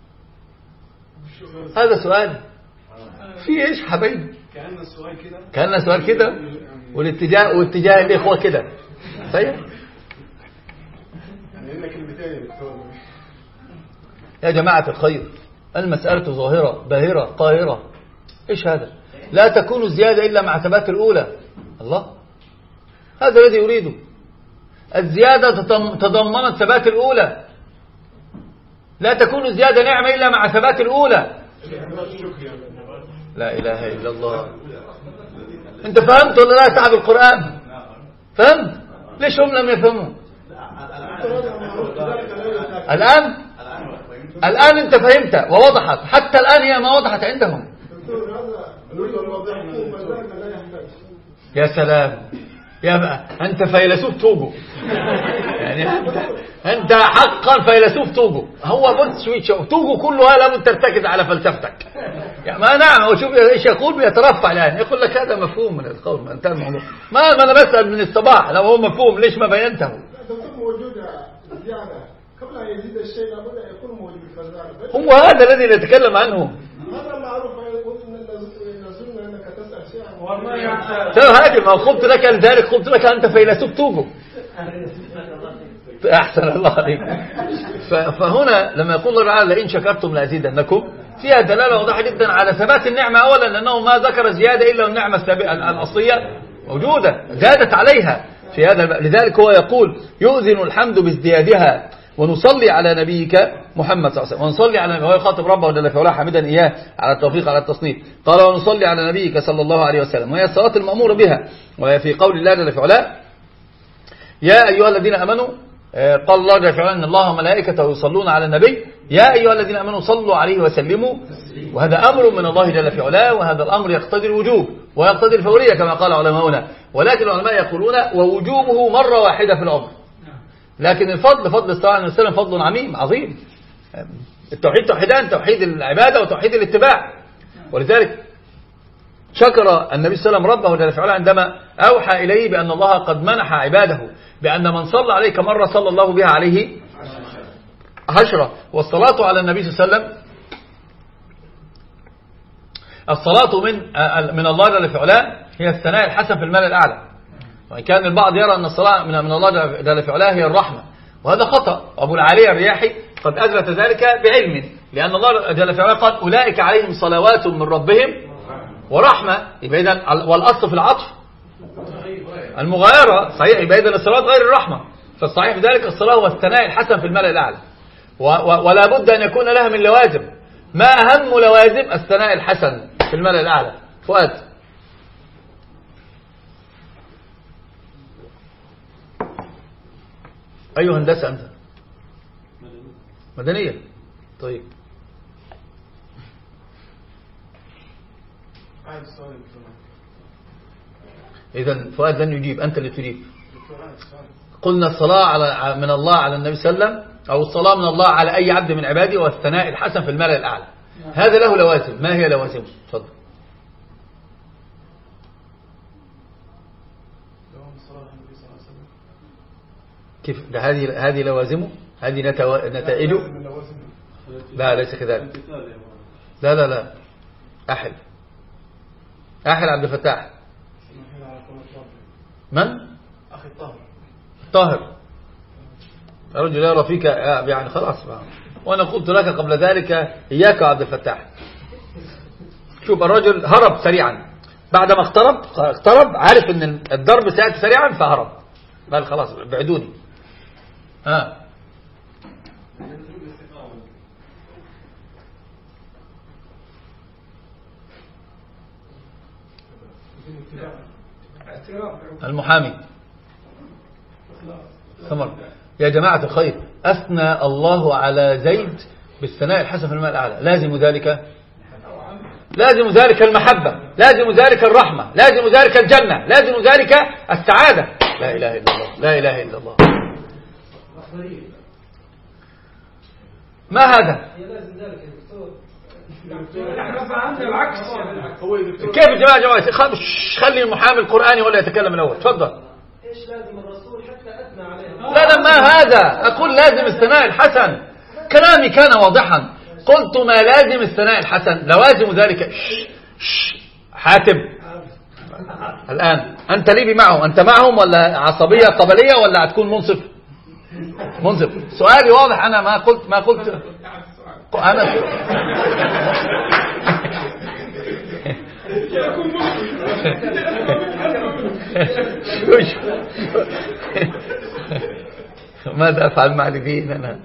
هذا سؤال في إيش حبيبي؟ كأن السؤال كده كأن السؤال كده والاتجاه واتجاه الإخوة كده. طيب يا جماعة الخير، المسألة ظاهرة باهرة قاهرة. إيش هذا؟ لا تكون الزيادة إلا مع ثبات الأولى. الله، هذا الذي يريده. الزيادة تضمنت ثبات الأولى، لا تكون الزيادة نعمة إلا مع ثبات الأولى. لا إله إلا الله. أنت فهمت ولا لا تعب القرآن؟ فهمت؟ ليش هم لم يفهموا؟ الآن الآن أنت فهمت ووضحت، حتى الآن هي ما وضحت عندهم. يا سلام يا بقى، أنت فيلسوف توجو يعني أنت, أنت حقا فيلسوف توجو. هو بص شوي توجو كلها لابد ترتكز على فلسفتك يعني. ما نعم، وشوف ايش يقول، بيترفع الآن يقول لك هذا مفهوم من القول، ما انتهى الموضوع. ما ما أنا بسأل من الصباح لو هو مفهوم ليش ما بينته؟ قبل أن يزيد الشيء لابد أن يكون موجود في الفزارة. هو هذا الذي نتكلم عنه. هذا معروف، يقول إن نظن أنك تسأل شيئا والله ترى هذه ما قلت لك لذلك قلت لك أنت فيلسوف توجو. أحسن الله عليك. فهنا لما يقول الله تعالى لئن شكرتم لأزيدنكم، فيها دلالة واضحة جدا على ثبات النعمة أولا، لأنه ما ذكر زيادة إلا النعمة الأصلية موجودة زادت عليها في هذا. لذلك هو يقول يؤذن الحمد بازديادها ونصلي على نبيك محمد صلى الله عليه وسلم. ونصلي على وهو يخاطب ربه جل في علاه حامدا إياه على التوفيق على التصنيف. قال ونصلي على نبيك صلى الله عليه وسلم، وهي الصلاة المأمور بها، وهي في قول الله جل في علاه يا أيها الذين آمنوا، قال الله جل في علاه إن الله وملائكته يصلون على النبي يا أيها الذين آمنوا صلوا عليه وسلموا، وهذا أمر من الله جل في علاه، وهذا الأمر يقتضي الوجوب ويقتضي الفورية كما قال علماؤنا، ولكن العلماء يقولون ووجوبه مرة واحدة في العمر، لكن الفضل فضل الصلاة عليه وسلم فضل عميم عظيم. التوحيد توحيدان، توحيد العبادة وتوحيد الاتباع، ولذلك شكر النبي صلى الله عليه وسلم ربه جل في علاه عندما أوحى إليه بأن الله قد منح عباده بأن من صلى عليك مرة صلى الله بها عليه عشرة. والصلاة على النبي صلى الله عليه وسلم الصلاة من من الله جل في علاه هي الثناء الحسن في المال الأعلى، وإن كان البعض يرى أن الصلاة من من الله جل في علاه هي الرحمة، وهذا خطأ. أبو العالية الرياحي قد أثبت ذلك بعلم، لأن الله جل في علاه قال أولئك عليهم صلوات من ربهم ورحمة، يبقى إذن والأصل في العطف المغايرة صحيح، يبقى إذن الصلاة غير الرحمة، فالصحيح في ذلك الصلاة هو الثناء الحسن في المال الأعلى، ولا بد أن يكون لها من لوازم. ما أهم لوازم الثناء الحسن في المال الأعلى؟ فؤاد. أي هندسة أنت؟ مدنية. طيب إذن فؤاد لن يجيب، أنت اللي تجيب. قلنا الصلاة على من الله على النبي صلى الله عليه وسلم، أو الصلاة من الله على أي عبد من عباده، والثناء الحسن في المال الأعلى، هذا له لوازم. ما هي لوازمه؟ تفضل. كيف ده؟ هذه هذه لوازمه، هذه نتائجه. لا ليس كذلك، لا لا لا أحل أحل عبد الفتاح. من؟ أخي الطاهر. الطاهر رجل يرى فيك يعني خلاص. وأنا قلت لك قبل ذلك إياك عبد الفتاح. شوف الرجل هرب سريعا بعدما اقترب اقترب عارف ان الضرب سيأتي سريعا فهرب، قال خلاص بعدوني. ها المحامي ثمر. يا جماعة الخير، أثنى الله على زيد بالثناء الحسن في المال الأعلى، لازم ذلك لازم ذلك المحبة، لازم ذلك الرحمة، لازم ذلك الجنة، لازم ذلك السعادة. لا إله إلا الله، لا إله إلا الله. ما هذا؟ كيف يا جماعة جماعة خلي المحامي القرآني ولا يتكلم الأول. تفضل. ايش لازم الرسول حتى أثنى عليه؟ لا لا ما هذا، أقول لازم الثناء الحسن. كلامي كان واضحا، قلت ما لازم الثناء الحسن، لوازم ذلك. حاتم الآن أنت ليبي معه، أنت معهم ولا عصبية قبلية ولا هتكون منصف؟ منصف. سؤالي واضح، أنا ما قلت ما قلت أنا ماذا أفعل مع الذين أنا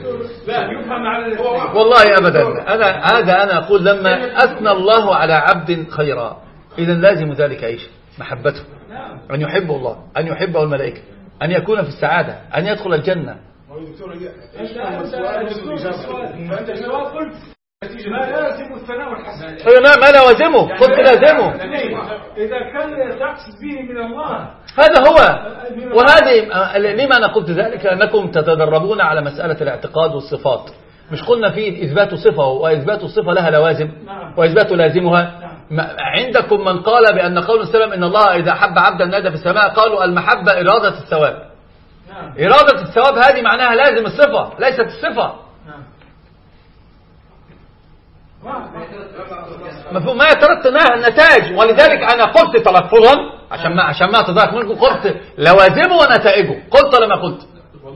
والله أبدا. أنا هذا أنا أقول لما أثنى الله على عبد خيرا، إذن لازم ذلك إيش؟ محبته، أن يحبه الله، أن يحبه الملائكة، أن يكون في السعادة، أن يدخل الجنة. ما لازم الثناء والحسن. ما لازمه؟ قلت لازمه. إذا كان تقصد به من الله هذا هو. وهذه لما أنا قلت ذلك؟ أنكم تتدربون على مسألة الاعتقاد والصفات. مش قلنا فيه إثبات صفة، وإثبات الصفة لها لوازم وإثبات لازمها. عندكم من قال بأن قول السلام إن الله إذا حب عبدا نادى في السماء، قالوا المحبة إرادة الثواب. إرادة الثواب هذه معناها لازم الصفة ليست الصفة. مفهوم؟ ما يترتب النتائج. ولذلك أنا قلت تلفظا عشان ما عشان ما أتضايق منكم، قلت لوازمه ونتائجه. قلت ولا ما قلت؟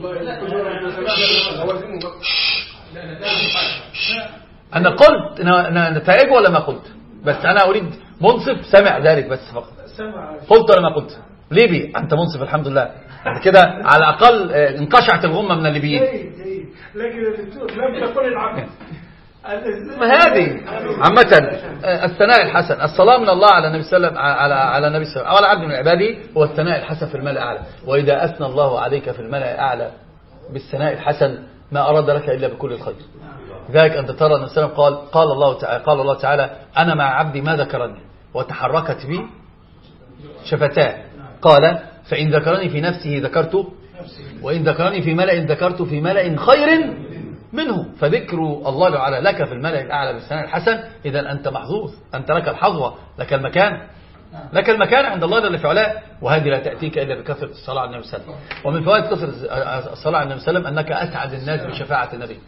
أنا قلت نتائجه ولا ما قلت؟ بس أنا أريد منصف سمع ذلك بس فقط. قلت ولا ما قلت؟ ليبي أنت منصف الحمد لله كده على الأقل انقشعت الغمة من الليبيين. لكن الدكتور لم تقل العبد ما هذه عامة الثناء الحسن، الصلاة من الله على النبي صلى الله عليه وسلم، على على النبي صلى الله عليه وسلم، على عبد من عباده، هو الثناء الحسن في الملأ الأعلى. وإذا أثنى الله عليك في الملأ الأعلى بالثناء الحسن ما أراد لك إلا بكل الخير. ذلك أنت ترى أن السلام قال قال الله تعالى قال الله تعالى أنا مع عبدي ما ذكرني وتحركت بي شفتاه، قال فإن ذكرني في نفسه ذكرته وإن ذكرني في ملأ ذكرته في ملأ خير منه. فذكر الله تعالى لك في الملأ الأعلى بالثناء الحسن، إذا أنت محظوظ، أنت لك الحظوة، لك المكان، لك المكان عند الله جل في علاه. وهذه لا تأتيك إلا بكثرة الصلاة على النبي صلى الله عليه وسلم. ومن فوائد كثرة الصلاة على النبي صلى الله عليه وسلم أنك أسعد الناس بشفاعة النبي،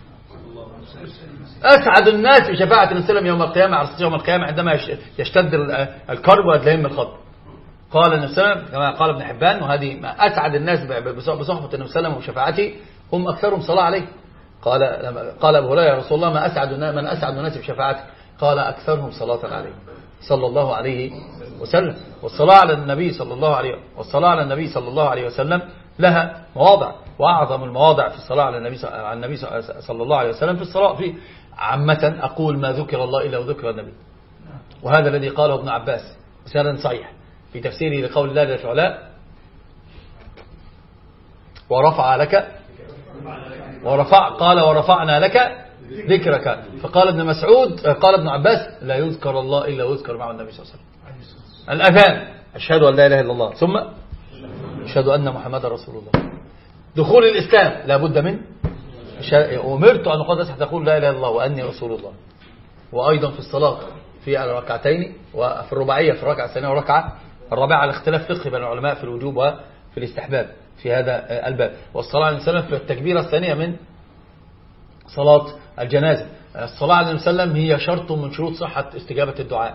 أسعد الناس بشفاعة النبي صلى الله عليه وسلم يوم القيامة، على يوم القيامة عندما يشتد الكرب ويدلهم الخط. قال النبي صلى الله عليه وسلم كما قال ابن حبان، وهذه أسعد الناس بصحبة النبي صلى الله عليه وسلم وشفاعته هم أكثرهم صلاة عليه. قال قال أبو هريرة يا رسول الله ما أسعد من أسعد الناس بشفاعته؟ قال أكثرهم صلاة عليه صلى الله عليه وسلم. والصلاة على النبي صلى الله عليه والصلاة على النبي صلى الله عليه وسلم لها مواضع، وأعظم المواضع في الصلاة على النبي على النبي صلى الله عليه وسلم في الصلاة في عامة أقول ما ذكر الله إلا وذكر النبي. وهذا الذي قاله ابن عباس بسند صحيح في تفسيره لقول الله جل في علاه ورفع لك ورفع قال ورفعنا لك ذكرك. فقال ابن مسعود قال ابن عباس لا يذكر الله إلا ويذكر معه النبي صلى الله عليه وسلم. الأذان أشهد أن لا إله إلا الله ثم أشهد أن محمد رسول الله. دخول الإسلام لا بد من أمرت أن أقدس حتى أقول لا إله إلا الله وأني رسول الله. وأيضا في الصلاة في الركعتين وفي الرباعية في الركعة الثانية والركعة الرابعة على اختلاف فقهي بين العلماء في الوجوب وفي الاستحباب في هذا الباب. والصلاة على النبي صلى الله عليه وسلم في التكبيرة الثانية من صلاة الجنازة. الصلاة على النبي صلى الله عليه وسلم هي شرط من شروط صحة استجابة الدعاء.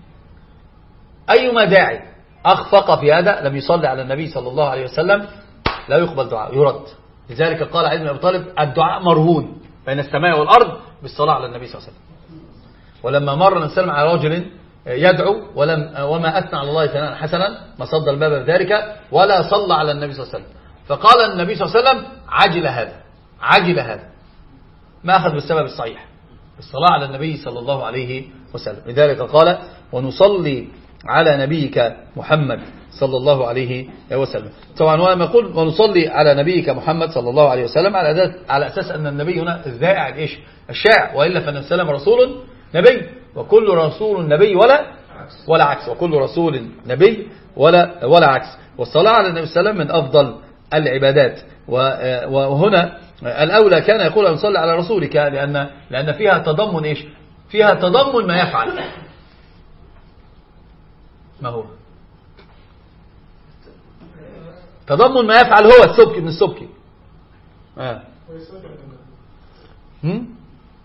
أيما داعي أخفق في هذا لم يصلي على النبي صلى الله عليه وسلم لا يقبل دعاء يرد. لذلك قال علي بن أبي طالب الدعاء مرهون بين السماء والأرض بالصلاة على النبي صلى الله عليه وسلم. ولما مر النبي صلى الله عليه وسلم على رجل يدعو ولم وما أثنى على الله ثناء حسنا ما صد الباب بذلك ولا صلى على النبي صلى الله عليه وسلم، فقال النبي صلى الله عليه وسلم عجل هذا عجل هذا ما أخذ بالسبب الصحيح الصلاة على النبي صلى الله عليه وسلم. لذلك قال ونصلي على نبيك محمد صلى الله عليه وسلم. طبعا ولما يقول ونصلي على نبيك محمد صلى الله عليه وسلم على على أساس أن النبي هنا الذائع الإيش الشاعر، وإلا فالنبي صلى الله عليه وسلم رسول نبي وكل رسول نبي ولا ولا عكس وكل رسول نبي ولا ولا عكس. والصلاة على النبي صلى الله عليه وسلم من أفضل العبادات. وهنا الأولى كان يقول أن نصلي على رسولك لأن لأن فيها تضمن إيش فيها تضمن ما يفعل. ما هو تضمن ما يفعل هو السبكي من السبكي آه. هم؟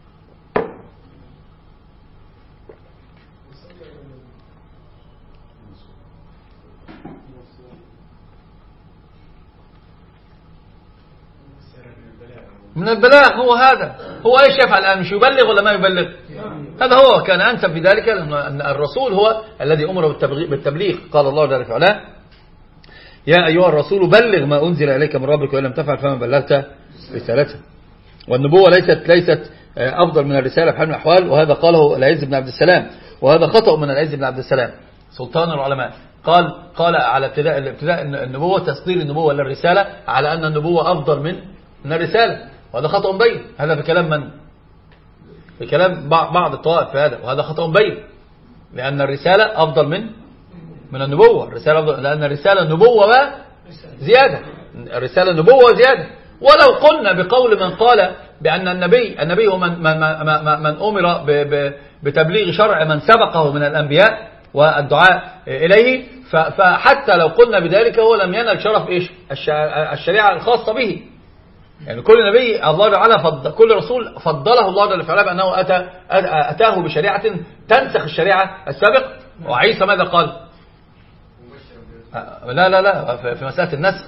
من البلاغ هو هذا هو ايش يفعل الآن مش يبلغ ولا ما يبلغ؟ هذا هو كان أنسب في ذلك أن الرسول هو الذي أمر بالتبليغ. قال الله جل وعلا يا أيها الرسول بلغ ما أنزل إليك من ربك وإن لم تفعل فما بلغت رسالته. والنبوة ليست ليست أفضل من الرسالة في حال من الأحوال، وهذا قاله العز بن عبد السلام، وهذا خطأ من العز بن عبد السلام سلطان العلماء. قال قال على ابتداء الابتداء النبوة تصدير النبوة للرسالة على أن النبوة أفضل من من الرسالة، وهذا خطأ بين. هذا في كلام من؟ في كلام بعض الطوائف في هذا، وهذا خطأ بين لأن الرسالة أفضل من من النبوة. الرسالة أفضل لأن الرسالة النبوة زيادة، الرسالة النبوة زيادة. ولو قلنا بقول من قال بأن النبي النبي هو من من من, من أمر بتبليغ شرع من سبقه من الأنبياء والدعاء إليه، فحتى لو قلنا بذلك هو لم ينل شرف إيش الشريعة الخاصة به. يعني كل نبي الله تعالى فضل كل رسول فضله الله جل وعلا بأنه أتى أتاه بشريعة تنسخ الشريعة السابق. وعيسى ماذا قال؟ لا لا لا في مسألة النسخ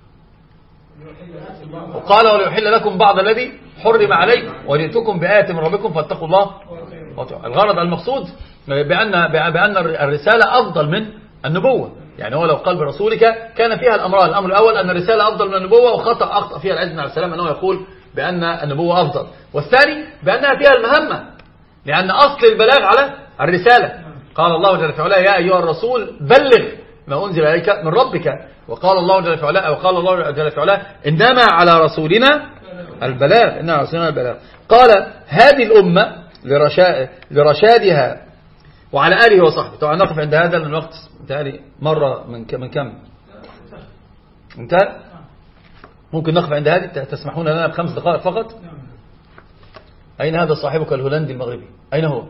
وقال وليحل لكم بعض الذي حرم عليكم وجئتكم بآية من ربكم فاتقوا الله. الغرض المقصود بأن بأن الرسالة أفضل من النبوة. يعني هو لو قال برسولك كان فيها الأمران. الأمر الأول أن الرسالة أفضل من النبوة، وخطأ أخطأ فيها العز عليه السلام أنه يقول بأن النبوة أفضل. والثاني بأنها فيها المهمة، لأن أصل البلاغ على الرسالة. قال الله جل في علاه يا أيها الرسول بلغ ما أنزل إليك من ربك، وقال الله جل في علاه وقال الله جل في علاه إنما على رسولنا البلاغ، إنما على رسولنا البلاغ. قال هذه الأمة لرشادها وعلى آله وصحبه. طبعا نقف عند هذا لأن الوقت انتهى مرة من من كم انتهى. ممكن نقف عند هذه، تسمحون لنا بخمس دقائق فقط. أين هذا صاحبك الهولندي المغربي؟ أين هو؟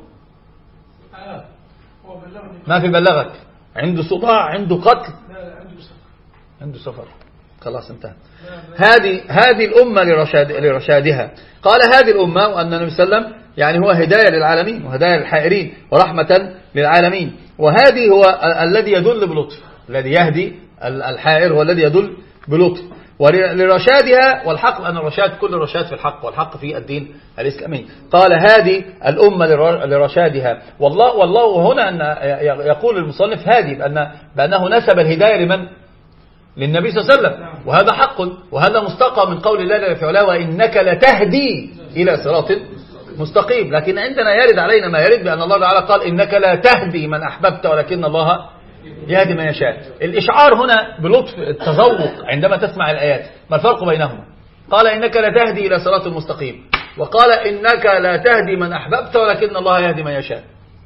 ما في بلغك؟ عنده صداع، عنده قتل، عنده سفر، خلاص انتهى. هذه هذه الأمة لرشاد لرشادها. قال هذه الأمة، وأن النبي صلى الله عليه وسلم يعني هو هداية للعالمين وهداية للحائرين ورحمة للعالمين. وهذه هو الذي يدل بلطف، الذي يهدي الحائر هو الذي يدل بلطف. ولرشادها، والحق أن الرشاد كل الرشاد في الحق، والحق في الدين الإسلامي. قال هذه الأمة لرشادها. والله والله هنا أن يقول المصنف هذه بأن بأنه نسب الهداية لمن؟ للنبي صلى الله عليه وسلم، وهذا حق، وهذا مستقى من قول الله جل في علاه وإنك لتهدي إلى صراط مستقيم. لكن عندنا يرد علينا ما يرد بأن الله تعالى قال إنك لا تهدي من أحببت ولكن الله يهدي من يشاء. الإشعار هنا بلطف التذوق عندما تسمع الآيات. ما الفرق بينهما؟ قال إنك لا تهدي إلى صراط مستقيم، وقال إنك لا تهدي من أحببت ولكن الله يهدي من يشاء.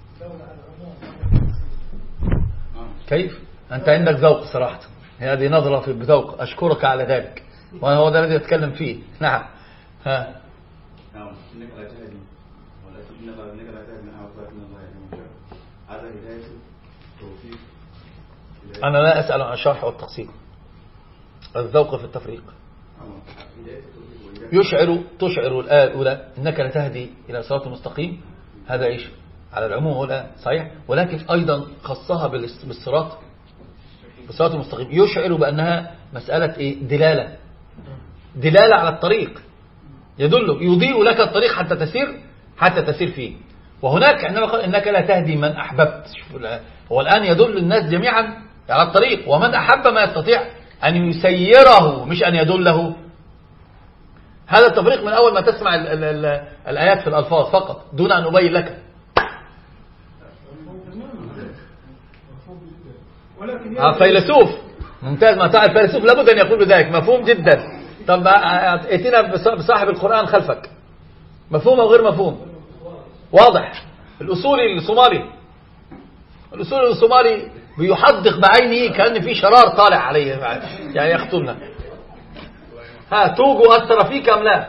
كيف؟ أنت عندك ذوق صراحة، هذه نظرة في بذوق، أشكرك على ذلك، وهو ده الذي أتكلم فيه. نعم. ها. نعم. إنك لا تهدي ولكن إنك لا تهدي من أحببت ولكن الله يهدي من يشاء. هذا هداية توفيق. أنا لا أسأل عن الشرح والتقسيم، الذوق في التفريق. يشعر تشعر الآية الأولى إنك لا تهدي إلى صراط مستقيم، هذا إيش على العموم هو الآن صحيح، ولكن أيضا خصها بالصراط بالصراط المستقيم. يشعر بأنها مسألة إيه؟ دلالة دلالة على الطريق، يدل يضيء لك الطريق حتى تسير حتى تسير فيه. وهناك عندما قال إنك لا تهدي من أحببت، هو الآن يدل الناس جميعا على الطريق، ومن أحب ما يستطيع أن يسيره مش أن يدله. هذا التفريق من أول ما تسمع ال ال ال الآيات في الألفاظ فقط دون أن أبين لك. آه فيلسوف ممتاز، ما تعرف فيلسوف لابد أن يقول بذلك، مفهوم جدا. طب ائتنا بصاحب القرآن خلفك، مفهوم أو غير مفهوم؟ واضح. الأصولي الصومالي الأصولي الصومالي بيحدق بعينه كأن في شرار طالع عليه يعني يقتلنا. ها توجو أثر فيك أم لا؟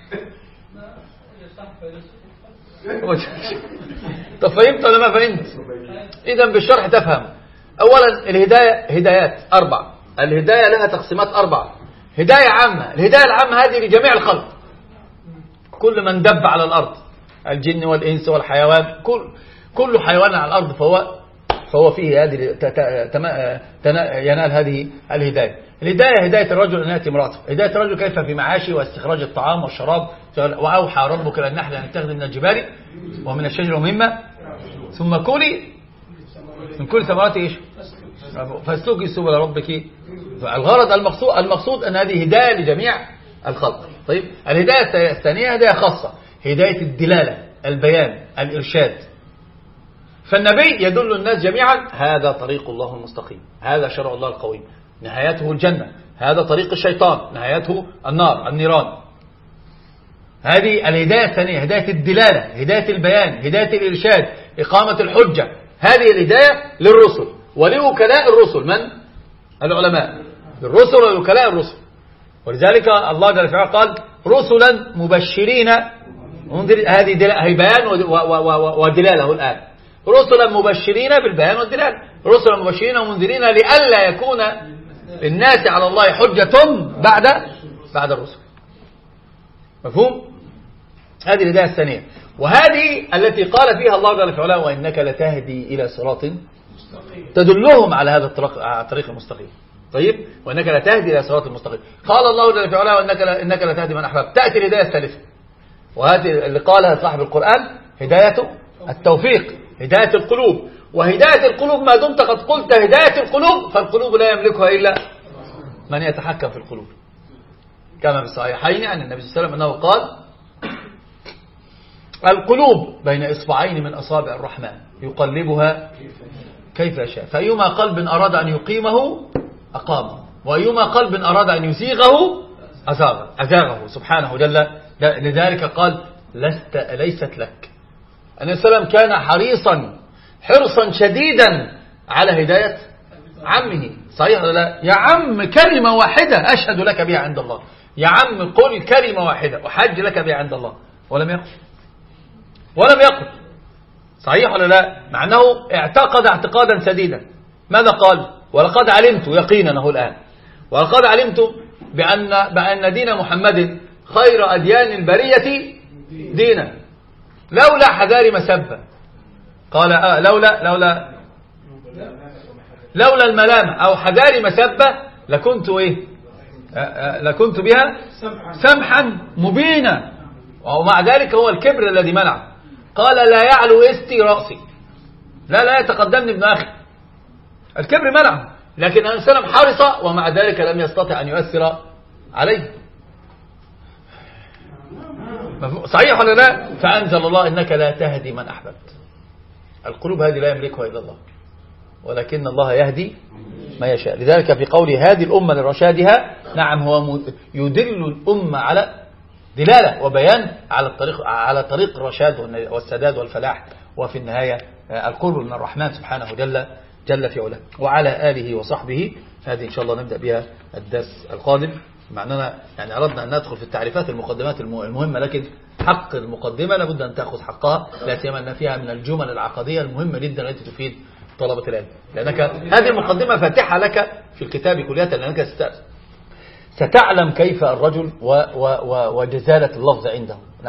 طب فهمت ولا ما فهمت؟ إذن بالشرح تفهم. أولا الهداية هدايات أربع، الهداية لها تقسيمات أربع. هداية عامة، الهداية العامة هذه لجميع الخلق، كل من دب على الأرض، الجن والإنس والحيوان، كل كل حيوان على الأرض فهو فهو فيه هذه ينال هذه الهداية. الهداية هداية الرجل أن يأتي امرأته، هداية الرجل كيف في معاشه واستخراج الطعام والشراب. وأوحى ربك للنحل أن تتخذ من الجبال ومن الشجر ومما ثم كلي من كل ثمرات إيش فاسلكي سبل ربك. الغرض المقصود المقصود أن هذه هداية لجميع الخلق. طيب الهداية الثانية هداية خاصة، هداية الدلالة، البيان، الإرشاد. فالنبي يدل الناس جميعا هذا طريق الله المستقيم، هذا شرع الله القويم، نهايته الجنة، هذا طريق الشيطان، نهايته النار النيران. هذه الهداية الثانية، هداية الدلالة، هداية البيان، هداية الإرشاد، إقامة الحجة. هذه الهداية للرسل ولوكلاء الرسل، من؟ العلماء، للرسل ولوكلاء الرسل. ولذلك الله جل وعلا قال رسلا مبشرين، هذه بيان ودلالة الآن، رسلا مبشرين بالبيان والدلالة، رسلا مبشرين ومنذرين لئلا يكون للناس على الله حجة بعد بعد الرسل. مفهوم؟ هذه الهداية الثانية، وهذه التي قال فيها الله جل وعلا وإنك لتهدي إلى صراط تدلهم على هذا الطريق الطريق المستقيم. طيب وإنك لتهدي إلى صراط المستقيم. قال الله جل وعلا وإنك إنك لتهدي من أحببت. تأتي الهداية الثالثة، وهذه اللي قالها صاحب القرآن هداية التوفيق، هداية القلوب. وهداية القلوب ما دمت قد قلت هداية القلوب فالقلوب لا يملكها إلا من يتحكم في القلوب، كما في الصحيحين عن النبي صلى الله عليه وسلم أنه قال القلوب بين إصبعين من أصابع الرحمن يقلبها كيف يشاء، فأيما قلب أراد أن يقيمه أقامه، وأيما قلب أراد أن يزيغه أزاغه, أزاغه سبحانه جل. لذلك قال لست ليست لك. النبي صلى الله عليه وسلم كان حريصا حرصا شديدا على هداية عمه، صحيح ولا لا؟ يا عم كلمة واحدة أشهد لك بها عند الله، يا عم قل كلمة واحدة أحج لك بها عند الله، ولم يقل ولم يقل صحيح ولا لا؟ مع أنه اعتقد اعتقادا سديدا. ماذا قال؟ ولقد علمت يقينا هو الآن، ولقد علمت بأن, بأن دين محمد خير أديان البرية دينا لولا حذار مسبة. قال آه لولا لولا لولا الملامة أو حذار مسبة لكنت إيه آه آه لكنت بها سمحا مبينا. ومع ذلك هو الكبر الذي منع. قال لا يعلو استي رأسي، لا لا يتقدمني ابن أخي. الكبر منع، لكن النبي صلى الله عليه وسلم حرص ومع ذلك لم يستطع أن يؤثر عليه. صحيح ولا لا؟ فأنزل الله إنك لا تهدي من أحببت. القلوب هذه لا يملكها إلا الله، ولكن الله يهدي ما يشاء. لذلك في قوله هذه الأمة لرشادها، نعم هو يدل الأمة على دلالة وبيان على الطريق على طريق الرشاد والسداد والفلاح، وفي النهاية القرب من الرحمن سبحانه جل جل في علاه وعلى آله وصحبه. هذه إن شاء الله نبدأ بها الدرس القادم، مع أننا يعني أردنا أن ندخل في التعريفات المقدمات المهمة، لكن حق المقدمة لابد أن تأخذ حقها، لا سيما أن فيها من الجمل العقدية المهمة جدا التي تفيد طلبة العلم، لأنك هذه المقدمة فاتحة لك في الكتاب كلية، لأنك ستعلم كيف الرجل وجزالة اللفظ عنده.